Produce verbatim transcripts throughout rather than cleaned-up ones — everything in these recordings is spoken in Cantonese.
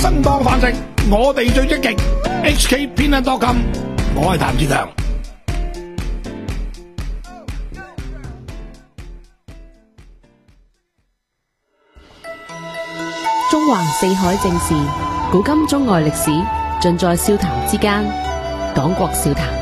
生當飯食，我哋最積極。H K 偏恩多金，我係譚志強。 中環四海正事，古今中外歷史，盡在笑談之間。講國笑談。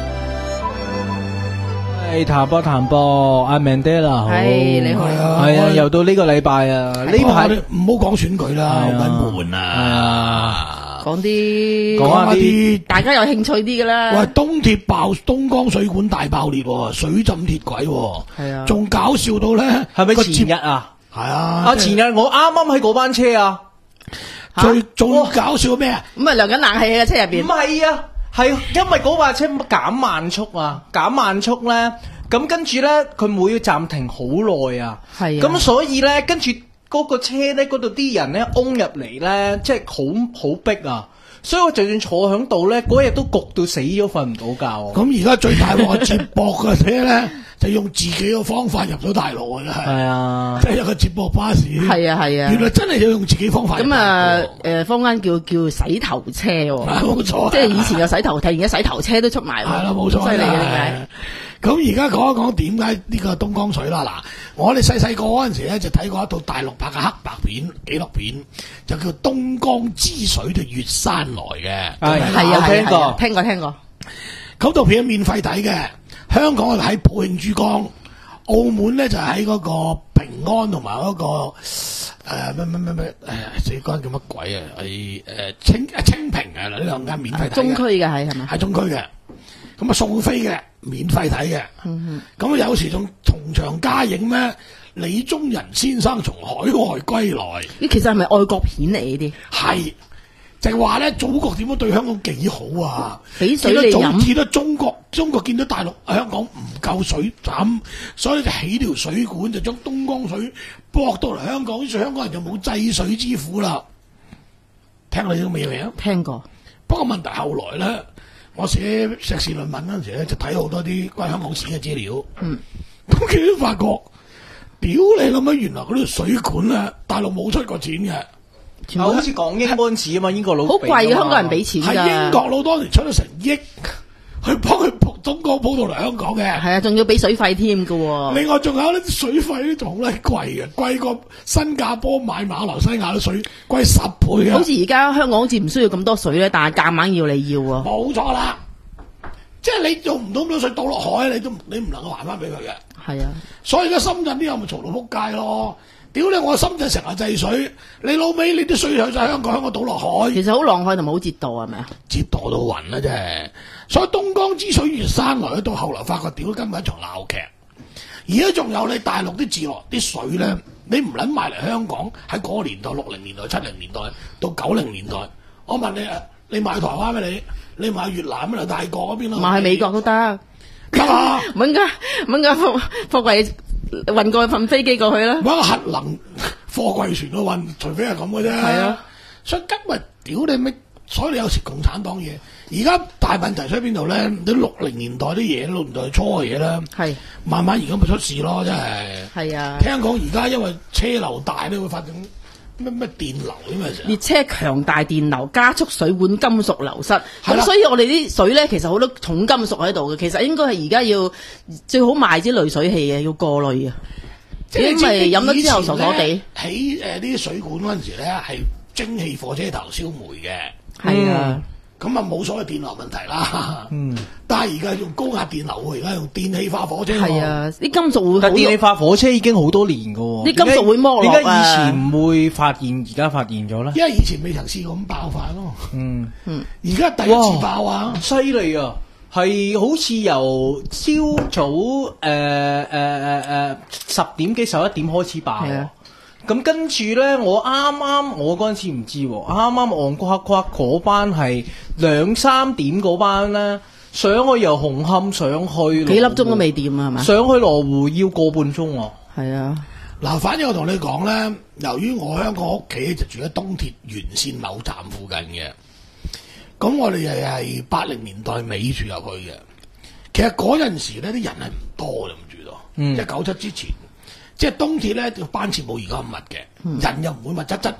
係談波談波，阿 Mandela 好， 係你好， 係啊，又到呢個禮拜啊，呢排唔好講選舉啦，好鬼悶啊！ 講啲講下啲大家有興趣啲嘅啦。 喂，東鐵爆東江水管大爆裂，水浸鐵軌， 係啊， 仲搞笑到咧， 係咪前日啊？ 係啊， 啊前日我啱啱喺嗰班車啊， 最仲搞笑咩啊？ 咁啊涼緊冷氣喺個車入邊。 唔係啊，係因為嗰班車減慢速啊，減慢速咧，咁跟住咧佢每要暫停好耐啊， 係啊， 咁所以咧跟住嗰個車咧嗰度啲人咧擁入嚟咧，即係好好逼啊！所以我就算坐喺度咧，嗰日都焗到死咗，瞓唔到覺。 咁而家最大鑊接駁嘅車咧，就用自己嘅方法入咗大陸啊！真係， 係啊， 即係有個接駁巴士。 係啊係啊， 原來真係要用自己方法。 咁啊誒，坊間叫叫洗頭車喎， 冇錯， 即係以前有洗頭艇，而家洗頭車都出埋。 係啦，冇錯， 犀利嘅點解？ 咁而家講一講點解呢個東江水啦？嗱，我哋細細個嗰陣時咧就睇過一套大陸拍嘅黑白片紀錄片，就叫《東江之水就越山來》嘅。 係係啊， 聽過， 聽過，聽過。 嗰套片係免費睇嘅，香港係喺普慶珠江，澳門咧就喺嗰個平安同埋嗰個誒咩咩咩咩誒死關叫乜鬼啊？係誒清誒清平啊！呢兩間免費睇嘅。 中區嘅係係咪？ 係中區嘅，咁啊送飛嘅，免費睇嘅。 嗯咁有時仲同場加映咩？李宗仁先生從海外歸來， 呢其實係咪愛國片嚟呢啲？ 係就係話咧，祖國點樣對香港幾好啊！ 俾水見到你飲， 見到中國，中國見到大陸香港唔夠水飲，所以就起條水管，就將東江水駁到嚟香港，於是香港人就冇制水之苦啦。聽過呢個未未啊？ 聽過。 不過問題後來咧，我寫碩士論文嗰陣時咧，就睇好多啲關於香港史嘅資料。 嗯， 咁佢都發覺，屌你諗乜？原來嗰條水管咧，大陸冇出過錢嘅。 啊，好似港英嗰陣時啊嘛，英國佬好貴嘅，香港人俾錢㗎。 係英國佬當年出咗成億，去幫佢撲東江鋪到嚟香港嘅。 係啊，仲要俾水費添㗎喎。 另外仲有呢啲水費咧，仲好鬼貴嘅，貴過新加坡買馬來西亞啲水貴十倍嘅。 好似而家香港好似唔需要咁多水咧，但係夾硬要你要啊。 冇錯啦，即係你用唔到咁多水倒落海，你都你唔能夠還翻俾佢嘅。 係啊， 所以而家深圳啲人咪嘈到撲街咯。屌你！我深圳成日制水，你老味你啲水去晒香港，香港倒落海， 其實好浪費同埋好折墮係咪啊？ 折墮到暈啦真係。所以東江之水越山來，到後來發覺屌根本一場鬧劇。而家仲有你大陸啲自來啲水咧，你唔撚賣嚟香港喺嗰個年代，六零年代、七零年代到九零年代，我問你啊，你買台灣咩你？你買越南咩？泰國嗰邊咯？ 買去美國都得， 得啊！ 揾架揾架貨貨櫃運過去份飛機過去啦。 揾個核能貨櫃船去運，除非係咁嘅啫。 係啊， 所以今日屌你咩？所以你有時共產黨嘢，而家大問題出喺邊度咧？你六零年代啲嘢，六年代初嘅嘢咧， 係慢慢而家咪出事咯，真係。 係啊， 聽講而家因為車流大咧，會發生咩咩電流咁啊！ 列車強大電流加速水管金屬流失， 係啦咁所以我哋啲水咧，其實好多重金屬喺度嘅。其實應該係而家要最好賣啲濾水器嘅，要過濾啊。 即係因為飲咗之後傻傻地。 起誒啲水管嗰陣時咧，係蒸汽火車頭燒煤嘅。 係啊， 咁啊冇所謂電流問題啦。 嗯， 但係而家用高壓電流喎，而家用電氣化火車喎。 係啊，啲金屬會好但電氣化火車已經好多年噶喎， 啲金屬會剝落啊點解以前唔會發現，而家發現咗咧？ 因為以前未曾試過咁爆發咯。 嗯嗯， 而家第一次爆啊！ 犀利啊！係好似由朝早誒誒誒誒十點幾十一點開始爆。 係啊。 咁跟住咧，我啱啱我嗰陣時唔知喎，啱啱戇瓜瓜嗰班係兩三點嗰班咧，上去由紅磡上去幾粒鐘都未掂啊，係嘛？ 上去羅湖要個半鐘喎。 係啊， 嗱，反正我同你講咧，由於我香港屋企就住喺東鐵沿線某站附近嘅，咁我哋又係八零年代尾住入去嘅。其實嗰陣時咧，啲人係唔多嘅，唔住到， 嗯一九七之前。即係東鐵咧，個班次冇而家咁密嘅， 嗯、 人又唔會密質質。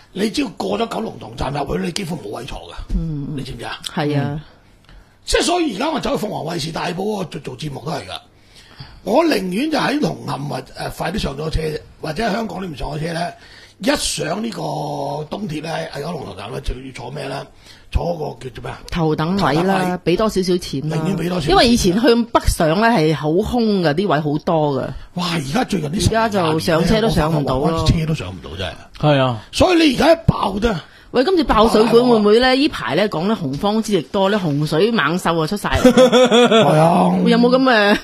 你只要過咗九龍塘站入去，你幾乎冇位坐噶。嗯，你知唔知啊？ 係啊， 即係所以而家我走去鳳凰衛視大埔做做節目都係噶。我寧願就喺紅磡或誒快啲上咗車，或者喺香港呢邊上咗車咧，一上呢個東鐵咧喺九龍塘站咧就要坐咩咧？坐嗰個叫做咩啊？ 頭等位啦，俾多少少錢啦。 寧願俾多少錢， 因為以前去北上咧係好空㗎，啲位好多㗎。 哇！而家最近啲而家就上車都上唔到咯， 車都上唔到真係。 係啊， 所以你而家一爆啫。 喂，今次爆水管會唔會咧？呢排咧講咧洪荒之力多咧，洪水猛獸啊出晒嚟。 係啊， 有冇咁嘅？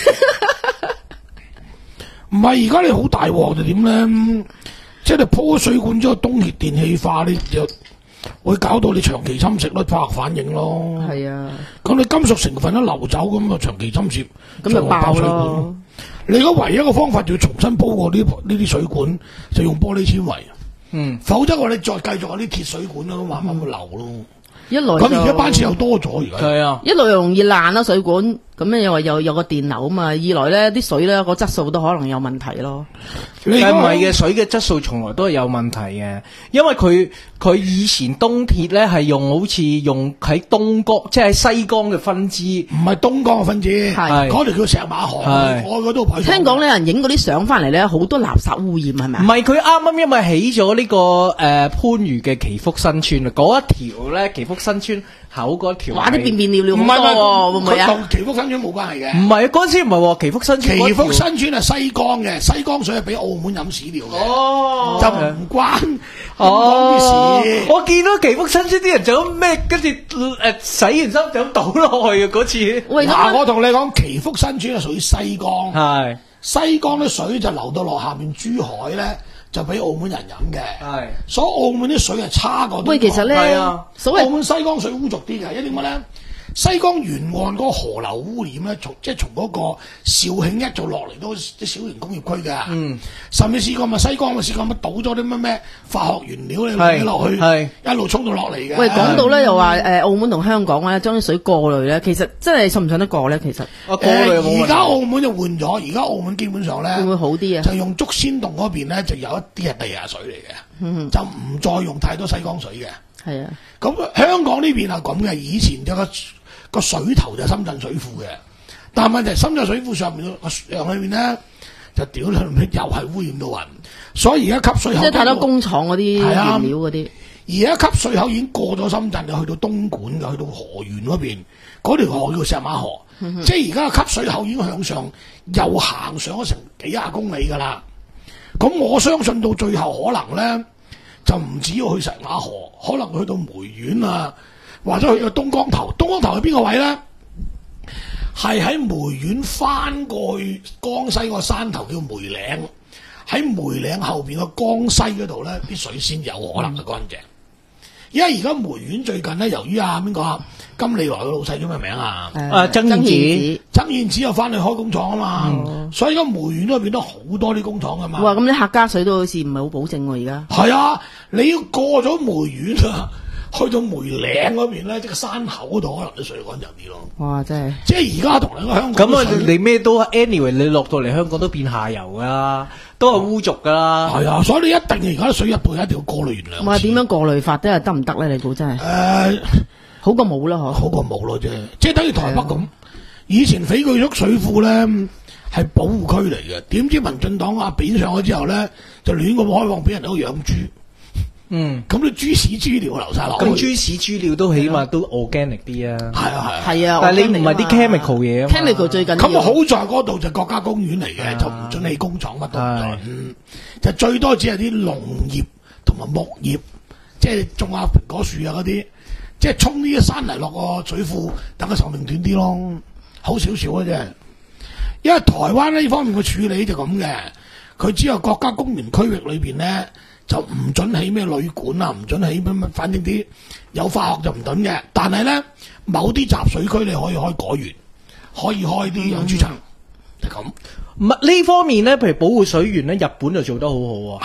唔係而家你好大鑊就點咧？即係你鋪水管之後，東鐵電氣化，你就會搞到你長期侵蝕咯，化學反應咯。 係啊， 咁你金屬成分一流走咁啊，長期侵蝕， 咁就爆水咯。 管。你而家唯一嘅方法就要重新鋪過呢呢啲水管，就用玻璃纖維。 嗯， 否則我哋再繼續有啲鐵水管咯，慢慢會流咯。 一來咁而家班次又多咗，而家係啊， 一來又容易爛啦水管，咁咧又話又有個電流啊嘛。二來咧啲水咧個質素都可能有問題咯。 你但係唔係嘅，水嘅質素從來都係有問題嘅，因為佢佢以前東鐵咧係用好似用喺東江，即係喺西江嘅分支， 唔係東江嘅分支， 係嗰條叫石馬河， 係我嗰度排。 聽講咧人影嗰啲相翻嚟咧，好多垃圾污染係咪唔啊？ 係佢啱啱因為起咗呢、這個誒、呃、番禺嘅祈福新村啊，嗰一條咧祈福新村口嗰條， 哇！啲變變尿尿唔好多係喎，會唔會啊？ 佢同祈福新村冇關係嘅。 唔係嗰陣時唔係喎，祈福新村嗰條祈福新村係西江嘅，西江水係俾澳門飲屎尿嘅， 哦， 就唔關香港哦啲事。 我見到祈福新村啲人就咁咩，跟住誒洗完衫就咁倒落去嘅嗰次。 喂， 嗱， 咁我同你講，祈福新村係屬於西江， 係西江啲水就流到落下邊珠海咧，就俾澳門人飲嘅。 係， 所以澳門啲水係差過東江。 喂，其實咧係啊， 所謂澳門西江水污濁啲嘅，因為點解咧？西江沿岸嗰個河流污染咧，從即係從嗰個肇慶一做落嚟都啲小型工業區嘅。 嗯， 甚至試過咪西江咪試過咪倒咗啲乜咩化學原料你係落去， 係一路沖到落嚟嘅。 喂，講到咧又話誒澳門同香港咧將啲水過濾咧，其實真係信唔信得過咧？其實啊過濾冇問題而家澳門就換咗，而家澳門基本上咧會唔會好啲啊？ 就用竹仙洞嗰邊咧就有一啲係地下水嚟嘅， 嗯就唔再用太多西江水嘅。 係啊， 咁香港呢邊係咁嘅，以前有個個水頭就係深圳水庫嘅，但係問題深圳水庫上面個上裏面咧就屌你老味又係污染到暈，所以而家吸水口即係太多工廠嗰啲係啊原料嗰啲。 而家吸水口已經過咗深圳，就去到東莞嘅，去到河源嗰邊，嗰條河叫石馬河， 嗯、 即係而家嘅吸水口已經向上，又行上咗成幾廿公里㗎啦。咁我相信到最後可能咧，就唔止要去石馬河，可能去到梅縣啊，或者去到東江頭。東江頭係邊個位咧？係喺梅縣翻過去江西個山頭叫梅嶺，喺梅嶺後邊個江西嗰度咧，啲水先有可能係乾淨。因為而家梅縣最近咧，由於啊邊個啊金利來嘅老細叫咩名啊？ 啊曾燕子， 曾燕子又翻去開工廠啊嘛， 嗯、 所以而家梅縣都變得好多啲工廠噶嘛。 哇！咁啲客家水都好似唔係好保證喎，而家。 係啊，你要過咗梅縣啊，去到梅嶺嗰邊咧，即係山口嗰度，可能啲水乾淨啲咯。 哇！真係。 即係而家同你個香港咁啊，你咩都 anyway，你落到嚟香港都變下游噶啦，都係污濁噶啦。 係啊，所以你一定而家啲水入到一定要過濾完兩次。 哇！點樣過濾法都係得唔得咧？你估真係？ 誒、呃， 好過冇啦，嗬。 好過冇咯啫，即係等於台北咁。以前翡翠谷水庫咧係保護區嚟嘅，點知民進黨啊扁上咗之後咧，就亂咁開放俾人喺度養豬。 嗯， 咁啲豬屎豬尿流晒落去。 咁豬屎豬尿都起碼都 organic 啲啊。 係啊係啊。 係啊， 但係你唔係啲 chemical 嘢啊嘛。 chemical 最緊要。 咁啊好在嗰度就國家公園嚟嘅，就唔准起工廠乜都唔准，嗯，就最多只係啲農業同埋牧業，即係種下蘋果樹啊嗰啲，即係沖呢啲山泥落個水庫，等佢壽命短啲咯，好少少嘅啫。因為台灣呢方面嘅處理就咁嘅，佢只有國家公園區域裏邊咧。就唔准起咩旅館啊，唔准起乜乜，反正啲有化學就唔准嘅。但係咧，某啲集水區你可以開果園，可以開啲養豬場，就咁。 唔係呢方面咧，譬如保護水源咧，日本就做得好好啊。 係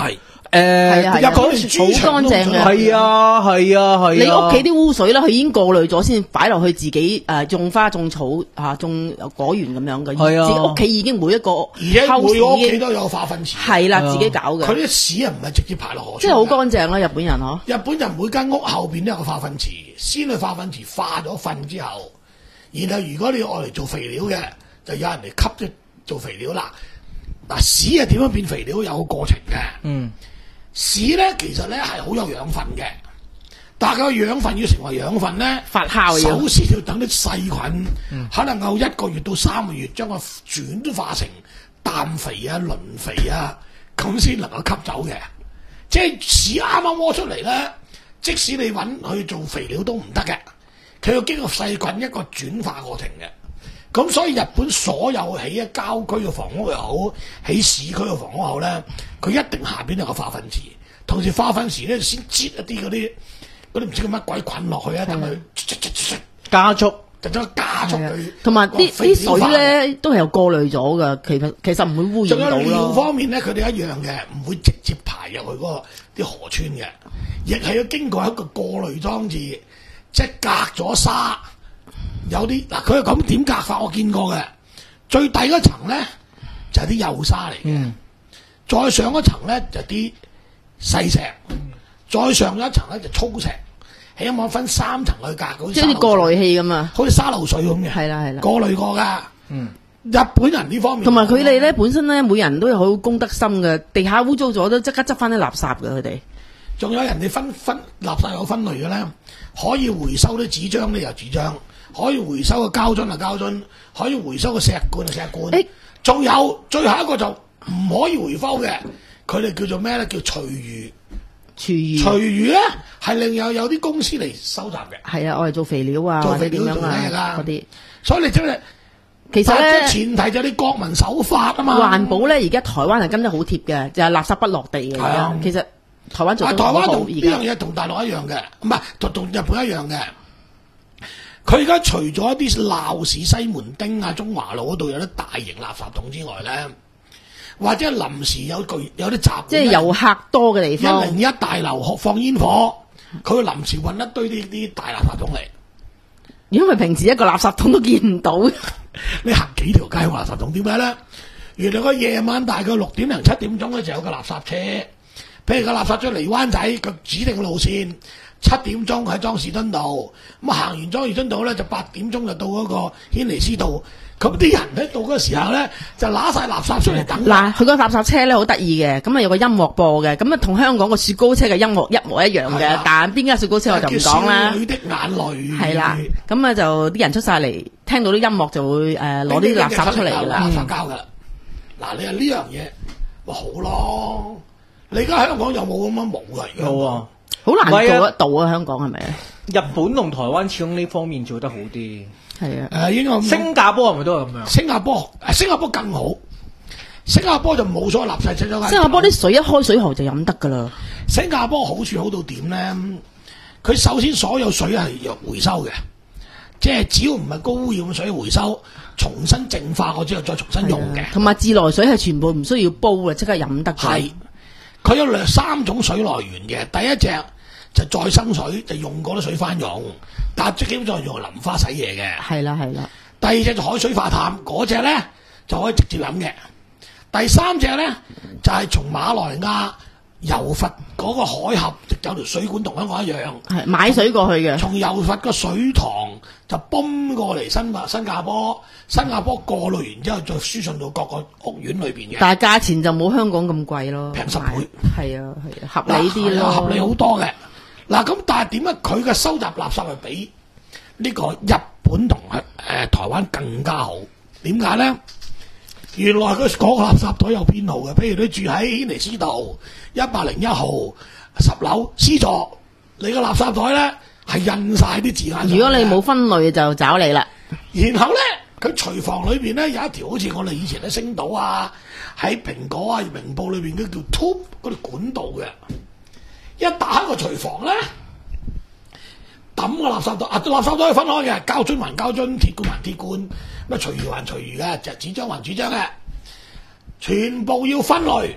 誒， 係啊入嗰連豬好腸都唔準乾淨嘅係啊係啊係啊， 你屋企啲污水咧，佢已經過濾咗先擺落去自己誒種花種草嚇種果園咁樣嘅， 係啊自己屋企已經每一個而且每個 house 屋已經企都有化糞池， 係啦， 係啊自己搞佢嘅， 啲屎啊唔係直接排落河， 即係好乾淨啦，日本人嗬。 日本人每間屋後邊都有個化糞池，先去化糞池化咗糞之後，然後如果你愛嚟做肥料嘅，就有人嚟吸咗做肥料啦。嗱，屎係點樣變肥料有個過程嘅。 嗯。 屎咧其實咧係好有養分嘅，但係個養分要成為養分咧， 發酵要首先要等啲細菌， 嗯可能夠一個月到三個月將佢轉化成氮肥啊、磷肥啊，咁先能夠吸走嘅。即係屎啱啱屙出嚟咧，即使你揾去做肥料都唔得嘅，佢要經過細菌一個轉化過程嘅。咁所以日本所有起喺郊區嘅房屋又好，起市區嘅房屋好咧，佢一定下邊有個化糞池，同時化糞池咧先擠一啲嗰啲嗰啲唔知叫乜鬼菌落去啊，等佢加速， 就將加速佢。 同埋啲啲水咧， 咧都係有過濾咗噶，其實其實唔會污仲有染到咯。 尿方面咧，佢哋一樣嘅，唔會直接排入去嗰個啲河川嘅，亦係要經過一個過濾裝置，即係隔咗沙。有啲嗱，佢係咁點隔法，我見過嘅。最底嗰層咧就係啲幼沙嚟嘅， 嗯再上一層咧就啲細石，再上咗一層咧就粗石，起碼分三層去隔，好似即係啲過濾器咁啊， 好似沙漏水咁嘅。 係啦係啦。 過濾過㗎。 嗯， 日本人呢方面同埋佢哋咧本身咧，每人都有好公德心嘅，地下污糟咗都即刻執翻啲垃圾嘅佢哋。 仲有人哋分分垃圾有分類嘅咧，可以回收啲紙張咧有紙張，可以回收嘅膠樽啊膠樽，可以回收嘅石罐啊石罐。 誒仲有最後一個就唔可以回收嘅，佢哋叫做咩咧？叫廚餘。 廚餘廚餘咧係另有有啲公司嚟收集嘅， 係啊，我哋做肥料啊或者做肥料點樣啊做咩㗎嗰啲。 所以你真係其實但係咧， 前提就係你國民守法啊嘛。 環保咧而家台灣係跟得好貼嘅，就係垃圾不落地嘅。而係啊家其實台灣做啊， 得好好台灣同呢而家。 樣嘢同大陸一樣嘅，唔係同同日本一樣嘅。佢而家除咗一啲鬧市西門町啊、中華路嗰度有啲大型垃圾桶之外咧，或者臨時有巨有啲集會， 即係遊客多嘅地一方， 零一大樓放煙火，佢會臨時運一堆呢啲大垃圾桶嚟。 因為平時一個垃圾桶都見唔到。 你行幾條街有垃圾桶？點解咧？原來個夜晚大概六點零七點鐘咧就有個垃圾車，譬如個垃圾車嚟灣仔個指定路線，七點鐘喺莊士敦道，咁行完莊士敦道咧就八點鐘就到嗰個軒尼詩道。咁啲人咧到嗰個時候咧就揦晒垃圾出嚟等。 嗱，佢個垃圾車咧好得意嘅，咁啊有個音樂播嘅，咁啊同香港個雪糕車嘅音樂一模一樣嘅係啊， 但邊間雪糕車我就唔講啦叫少。女的眼淚係啦，咁啊就啲人出晒嚟，聽到啲音樂就會誒攞啲垃圾出嚟㗎啦垃。圾膠㗎啦。嗱，你話呢樣嘢，哇好咯！你而家香港有冇咁樣冇㗎？而家冇啊。 好難唔係啊做得到啊！香港係咪啊？ 日本同台灣始終呢方面做得好啲。 係啊， 誒應該咁講新加坡係咪都係咁樣？ 新加坡，誒新加坡更好。新加坡就冇所謂垃圾車咗。 新加坡啲水一開水喉就飲得㗎啦。 新加坡好處好到點咧？佢首先所有水係有回收嘅，即係只要唔係高污染嘅水回收，重新淨化過之後再重新用嘅。 同埋自來水係全部唔需要煲嘅，即刻飲得㗎。 係，佢有兩三種水來源嘅。第一隻就再生水，就用過啲水翻用，但係基本上係用嚟淋花洗嘢嘅。 係啦係啦， 第二隻就海水化淡，嗰隻咧就可以直接飲嘅。第三隻咧就係、是、從馬來亞柔佛嗰個海峽有條水管同香港一樣， 係買水過去嘅。 從柔佛個水塘就泵過嚟新加新加坡，新加坡過濾完之後再輸送到各個屋苑裏邊嘅， 但係價錢就冇香港咁貴咯， 平十倍。 係啊係啊，合理啲咯， 係啊合理好多嘅。嗱咁，但係點解佢嘅收集垃圾係比呢個日本同誒、呃、台灣更加好？點解咧？原來佢嗰個垃圾袋有編號嘅，譬如你住喺軒尼詩道一百零一號十樓 C 座，你個垃圾袋咧係印晒啲字眼上去嘅。 如果你冇分類就找你啦。 然後咧，佢廚房裏邊咧有一條好似我哋以前喺星島啊、喺蘋果啊、明報裏邊嗰叫 tube 嗰條管道嘅。一打開個廚房咧，抌個垃圾袋啊，垃圾袋係分開嘅，膠樽還膠樽，鐵罐還鐵罐，咁啊廚餘還廚餘嘅，就紙張還紙張嘅，全部要分類。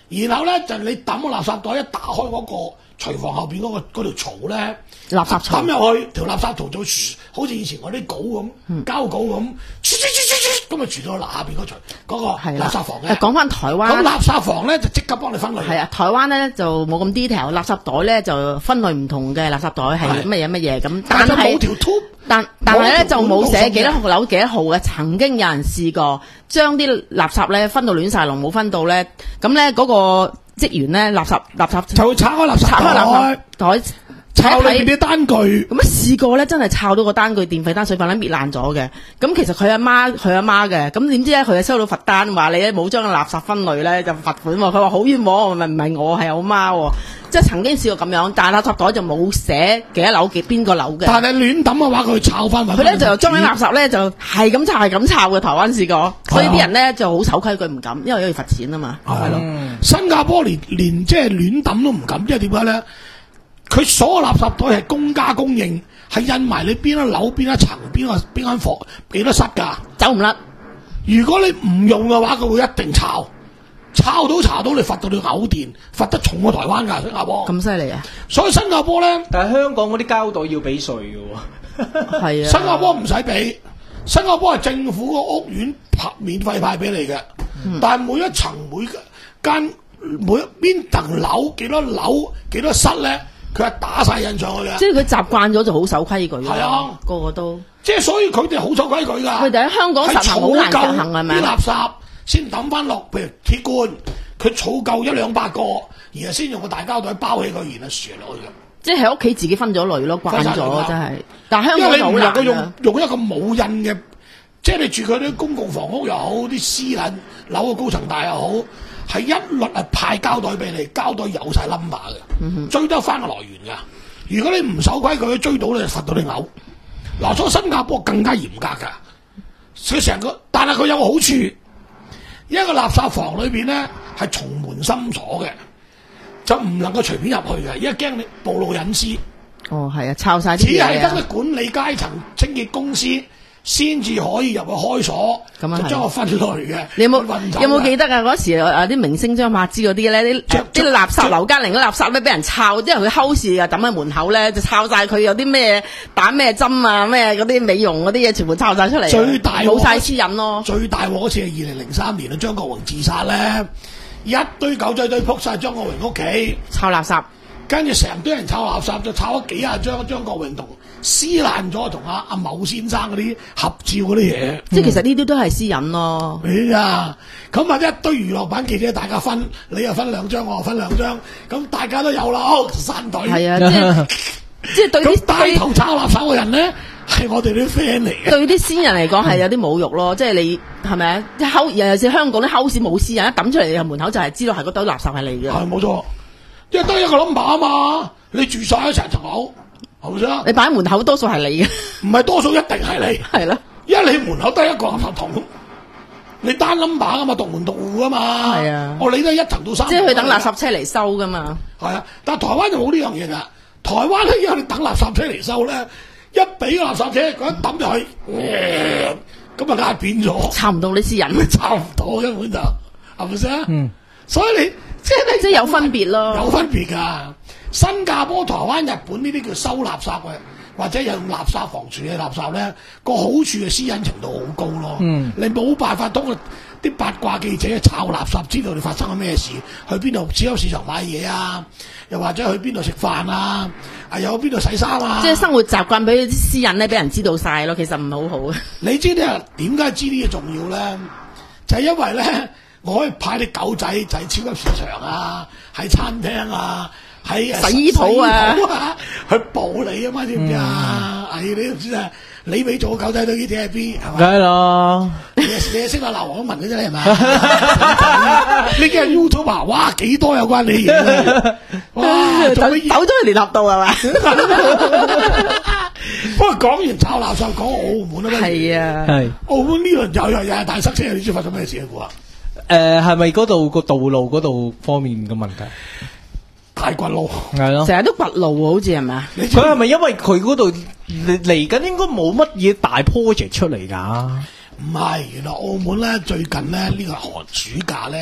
然後咧就你抌個垃圾袋，一打開嗰個廚房後邊嗰、嗰個嗰條槽咧， 垃圾槽抌入去，條垃圾槽就好似以前我啲稿咁， 嗯膠稿咁，咁啊傳到下邊嗰除嗰個係啦垃圾房嘅。 誒講翻台灣咁垃圾房咧就即刻幫你分類。 係啊，台灣咧就冇咁 detail，垃圾袋咧就分類唔同嘅垃圾袋係乜嘢乜嘢咁，但係但係冇條 tube。 但但係咧就冇冇條管道寫幾多送嘅號樓幾多號嘅，曾經有人試過將啲垃圾咧分到亂晒龍，冇分到咧，咁咧嗰個職員咧垃圾垃圾就會拆開垃圾拆開垃圾袋， 袋。 抄裏邊啲單據。 咁啊試過咧，真係抄到個單據電費單水費咧搣爛咗嘅。咁其實佢阿媽佢阿媽嘅，咁點知咧佢收到罰單，話你咧冇將個垃圾分類咧就罰款喎。佢話好冤枉，咪唔係我係我媽喎。即係曾經試過咁樣，但係垃圾袋就冇寫幾多樓幾邊個樓嘅。 但係亂抌嘅話，佢抄翻佢咧就將啲垃圾咧就係咁抄係咁抄嘅。台灣試過，所以啲人咧就好守規矩唔敢，因為要罰錢啊嘛。 係咯，新加坡連連即係亂抌都唔敢，因為點解咧？佢所有垃圾袋係公家公認，係印埋你邊一樓、邊一層、邊個邊間房幾多室㗎， 走唔甩。 如果你唔用嘅話，佢會一定抄，抄到查到你罰到你嘔電，罰得重過台灣㗎新加坡。 咁犀利啊！ 所以新加坡咧， 但係香港嗰啲膠袋要俾稅嘅喎。 係啊， 新加坡唔使俾，新加坡係政府個屋苑派免費派俾你嘅， 嗯、 但係每一層每間每邊層樓幾多樓幾多室咧？佢係打晒印上去嘅， 即係佢習慣咗就好守規矩。 係啊， 個個都。 即係所以佢哋好守規矩㗎。 佢哋喺香港實行好難實行係咪？ 啲垃圾先抌翻落，譬如鐵罐，佢儲夠一兩百個，然後先用個大膠袋包起佢，然後旋落去嘅。 即係喺屋企自己分咗類咯，慣咗真係。但係香因為你唔港就好難能夠用啊。 用一個冇印嘅，即係你住佢啲公共房屋又好，啲私人樓嘅高層大又好。係一律係派膠袋俾你，膠袋有晒 number 嘅，嗯、追得翻個來源㗎。如果你唔守規矩，追到你就罰到你嘔。嗱，所以新加坡更加嚴格㗎。佢成個，但係佢有個好處，一個垃圾房裏邊咧係重門深鎖嘅，就唔能夠隨便入去嘅，因為驚你暴露隱私。 哦，係啊，抄晒啲只嘢啊係得個管理階層、清潔公司先至可以入去開鎖， 咁啊係就將我分類嘅。 你有冇運走有冇記得啊？嗰時啊啲明星張柏芝嗰啲咧，啲着啲垃圾劉嘉玲啲垃圾咧俾人抄，因為佢偷事啊抌喺門口咧，就抄晒佢有啲咩打咩針啊咩嗰啲美容嗰啲嘢，全部抄晒出嚟。 最大冇晒私隱咯。 最大鑊嗰次係二零零三年啊，張國榮自殺咧，一堆狗仔隊撲晒張國榮屋企， 抄垃圾。 跟住成堆人抄垃圾，就抄咗幾廿張張國榮同撕爛咗同阿阿某先生嗰啲合照嗰啲嘢。 即係其實呢啲都係私隱咯。 哎呀，咁啊一堆娛樂版記者大家分，你又分兩張，我又分兩張，咁大家都有啦，哦散隊。 係啊，即係即係對咁啲帶頭抄垃圾嘅人咧，係我哋啲 friend 嚟嘅。 對啲私人嚟講係有啲侮辱咯，即係你係咪啊？即係尤其是香港啲 house 冇私人，一抌出嚟你門口就係知道係嗰堆垃圾係你嘅。 係冇錯。因為得一個 number 啊嘛，你住晒一成層樓，係咪先？ 你擺喺門口多數係你嘅， 唔係多數一定係你， 係咯。 因為你門口得一個垃圾桶，你單 number 啊嘛，獨門獨戶啊嘛。 係啊我理得一層到三層。 即係佢等垃圾車嚟收噶嘛。 係啊，但係台灣就冇呢樣嘢㗎。台灣咧，因為你等垃圾車嚟收咧，一俾個垃圾車佢一抌入去，咁啊壓扁咗， 抄唔到你私隱， 抄唔到根本就係咪先？嗯，所以你。即係你即係有分別咯， 有分別㗎。新加坡、台灣、日本呢啲叫收垃圾嘅，或者有用垃圾房處理垃圾咧，個好處嘅私隱程度好高咯。嗯，你冇辦法通過啲八卦記者炒垃圾，知道你發生咗咩事，去邊度超級市場買嘢啊，又或者去邊度食飯啊，啊又去邊度洗衫啊。 即係生活習慣俾啲私隱咧，俾人知道晒咯，其實唔係好好嘅。 你知啲人點解知呢嘢重要咧？就係、是、因為咧。我可以派啲狗仔就喺超級市場啊，喺餐廳啊，喺洗衣鋪啊， 啊去捕你啊嘛，知唔知啊？唉、嗯，你都唔知啊！你未做狗仔隊呢啲係邊係嘛？ 梗係啦， 你你係識阿劉廣文嘅啫，係咪？呢幾日 YouTube 啊，哇幾多有關你嘢？哇，走走咗去聯合道係嘛？ 不過講完炒垃圾，講澳門啊， 係啊， 係澳門呢輪又又又係大塞車，你知發生咩事啊？估啊？ 誒，係咪嗰度個道路嗰度方面嘅問題？ 大掘路係咯， 成日都掘路好似係咪啊？ 佢係咪因為佢嗰度嚟嚟緊應該冇乜嘢大 project 出嚟㗎？ 唔係，原來澳門咧最近咧呢、呢個寒暑假咧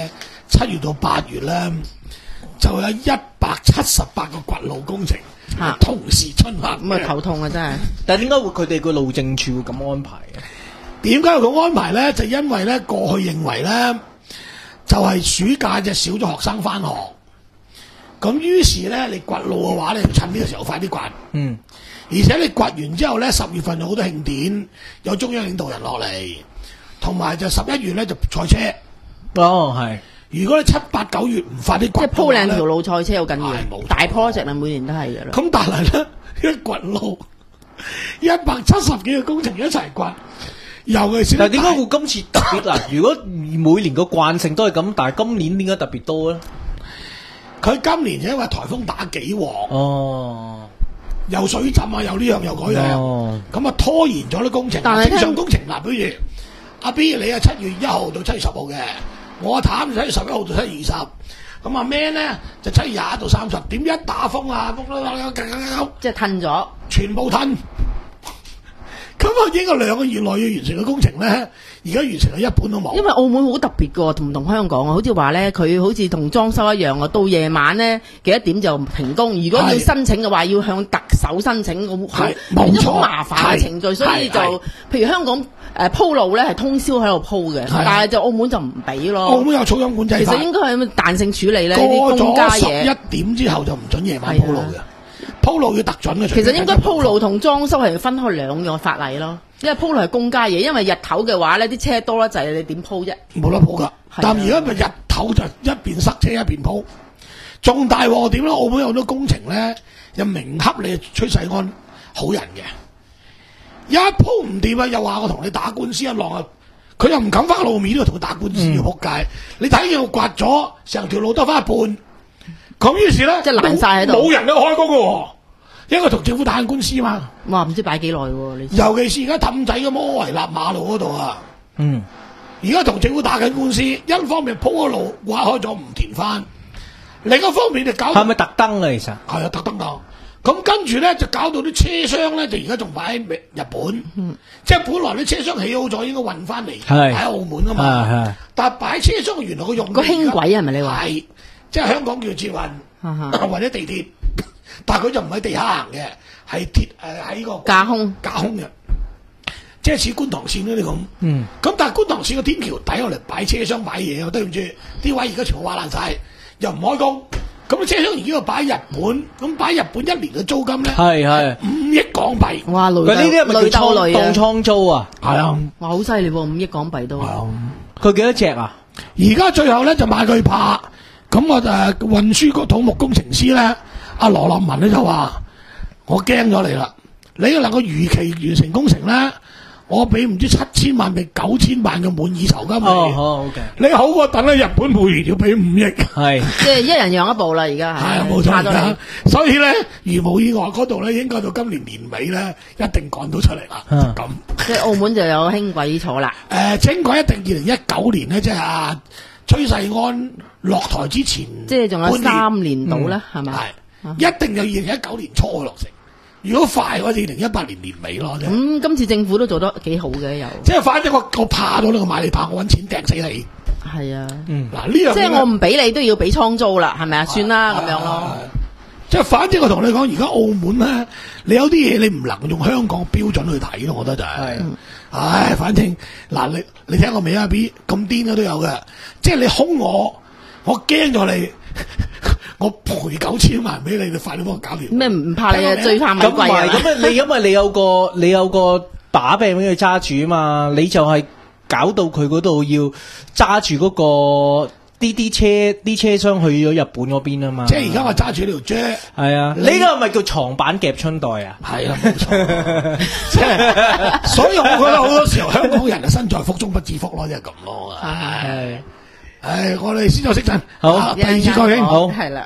七月到八月咧，就有一百七十八個掘路工程嚇同時進行咁啊頭痛啊真係。 但係點解會佢哋個路政處會咁安排嘅？ 點解要咁安排咧？就因為咧過去認為咧，就係、是、暑假就少咗學生翻學，咁於是咧你掘路嘅話咧，要趁呢個時候快啲掘。 嗯， 而且你掘完之後咧，十月份有好多慶典，有中央領導人落嚟，同埋就十一月咧就賽車。 哦係。 如果你七八九月唔快啲掘， 即係鋪靚條路賽車好緊係冇錯要，大 project 啊，每年都係嘅啦。 咁但係咧，一掘路一百七十幾個工程一齊掘，尤其是但係點解會今次特別嗱？如果每年個慣性都係咁，但係今年點解特別多咧？ 佢今年就因為颱風打幾鑊， 哦， 又水浸啊，又呢樣又嗰樣， 哦咁啊拖延咗啲工程。 但係正常工程嗱，比如阿 B 你係七月一號到七月十號嘅，我阿譚就七月十一號到七月二十，咁阿 Man 咧就七月廿一到三十。點一打風啊， 即係褪咗。 全部褪。咁啊，應該兩個月內要完成嘅工程咧，而家完成咗一半都冇。 因為澳門好特別嘅，同唔同香港啊？好似話咧，佢好似同裝修一樣啊，到夜晚咧幾多點就停工。如果要申請嘅話，要向特首申請，咁係變咗冇錯好麻煩嘅程序，所以就係譬如香港誒鋪路咧係通宵喺度鋪嘅，但係就澳門就唔俾咯。 澳門有噪音管制法， 其實應該係彈性處理咧，呢啲過公家咗十嘢。 一點之後就唔准夜晚鋪路嘅，鋪路要特準嘅。 其實應該鋪路同裝修係分開兩樣法例咯，因為鋪路係公家嘢，因為日頭嘅話咧啲車多啦就係你點鋪啫？ 冇得鋪㗎。 係啊但而家咪日頭就一邊塞車一邊鋪，仲大鑊點咧？澳門有好多工程咧，又明恰你崔世安好人嘅，一鋪唔掂啊，又話我同你打官司一浪啊！佢又唔敢翻路面，都同佢打官司要仆街。你睇見我刮咗成條路得翻一半，咁於是咧即係爛晒喺度冇人去開工嘅喎，因為同政府打緊官司嘛。 哇！唔知擺幾耐喎你。 尤其是而家氹仔嘅摩維納馬路嗰度啊， 嗯， 而家同政府打緊官司，一方面鋪個路挖開咗唔填翻，另一方面就搞係咪特登啊？其實係啊特登㗎。咁跟住咧就搞到啲車廂咧，就而家仲擺喺日本， 嗯即係本來啲車廂起好咗，應該運翻嚟係喺澳門㗎嘛。 係係但係擺車廂原來佢用個輕軌係咪你話係，即係香港叫捷運哈哈或者地鐵，但係佢就唔喺地下行嘅，係鐵誒喺個架空架空嘅，即係似觀塘線嗰啲咁。 嗯， 咁但係觀塘線個天橋底我嚟擺車廂擺嘢，對唔住，啲位而家全部挖爛晒，又唔開工。咁車廂而家又擺日本，咁擺日本一年嘅租金咧係係。 五億港幣。 哇累佢呢啲係咪累叫倉鬥累啊！ 當倉租啊？ 係啊， 哇好犀利喎，五億港幣都。 係啊。 佢幾多隻啊？ 而家最後咧就買佢怕，咁我誒運輸局土木工程師咧，阿羅立文咧就話：我驚咗你啦，你能夠如期完成工程咧，我俾唔知七千萬定九千萬嘅滿意酬金你。 哦，好 OK， 你好過等喺日本每年要俾五億。 係即係一人讓一步啦，而家係啊， 係冇錯而家差咗你。 所以咧，如無意外嗰度咧，應該到今年年尾咧，一定趕到出嚟啦。就嗯咁。 即係澳門就有輕軌坐啦。 誒，輕軌一定二零一九年咧，即係阿崔世安落台之前， 即係仲有半年三年到啦，係咪？ 係一定有二零一九年初落成。如果快嘅話，二零一八年年尾咯啫。 咁今次政府都做得幾好嘅，又即係反正我我怕咗呢個買你怕，我揾錢掟死你。 係啊。 嗯嗱呢樣即係我唔俾你都要俾倉租啦，係咪啊？算啦咁樣咯。 即係反正我同你講，而家澳門咧，你有啲嘢你唔能用香港標準去睇咯，我覺得就係、 係唉，反正嗱，你你聽過未啊？B 咁癲嘅都有嘅，即係你兇我，我驚咗你，我賠九千萬俾你，你快啲幫我搞掂。 咩唔怕你啊？最怕米咁唔係貴啊！ 咁啊！你因為你有個你有個把柄俾佢揸住啊嘛，你就係搞到佢嗰度要揸住嗰個啲啲車啲車廂去咗日本嗰邊啊嘛。 即係而家我揸住呢條啫。 係啊， 你呢個係咪叫床板夾春袋啊？ 係啦，冇錯。即係，所以我覺得好多時候香港人係身在福中不知福咯，即係咁咯。唉， 係唉，我哋先休息陣， 好啊第二次再傾。 好係啦。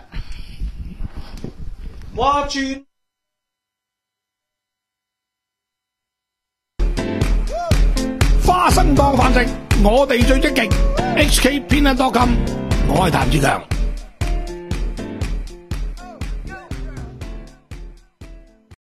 哇轉花生當飯食，我哋最積極。H K 偏撚多金，我係譚志強。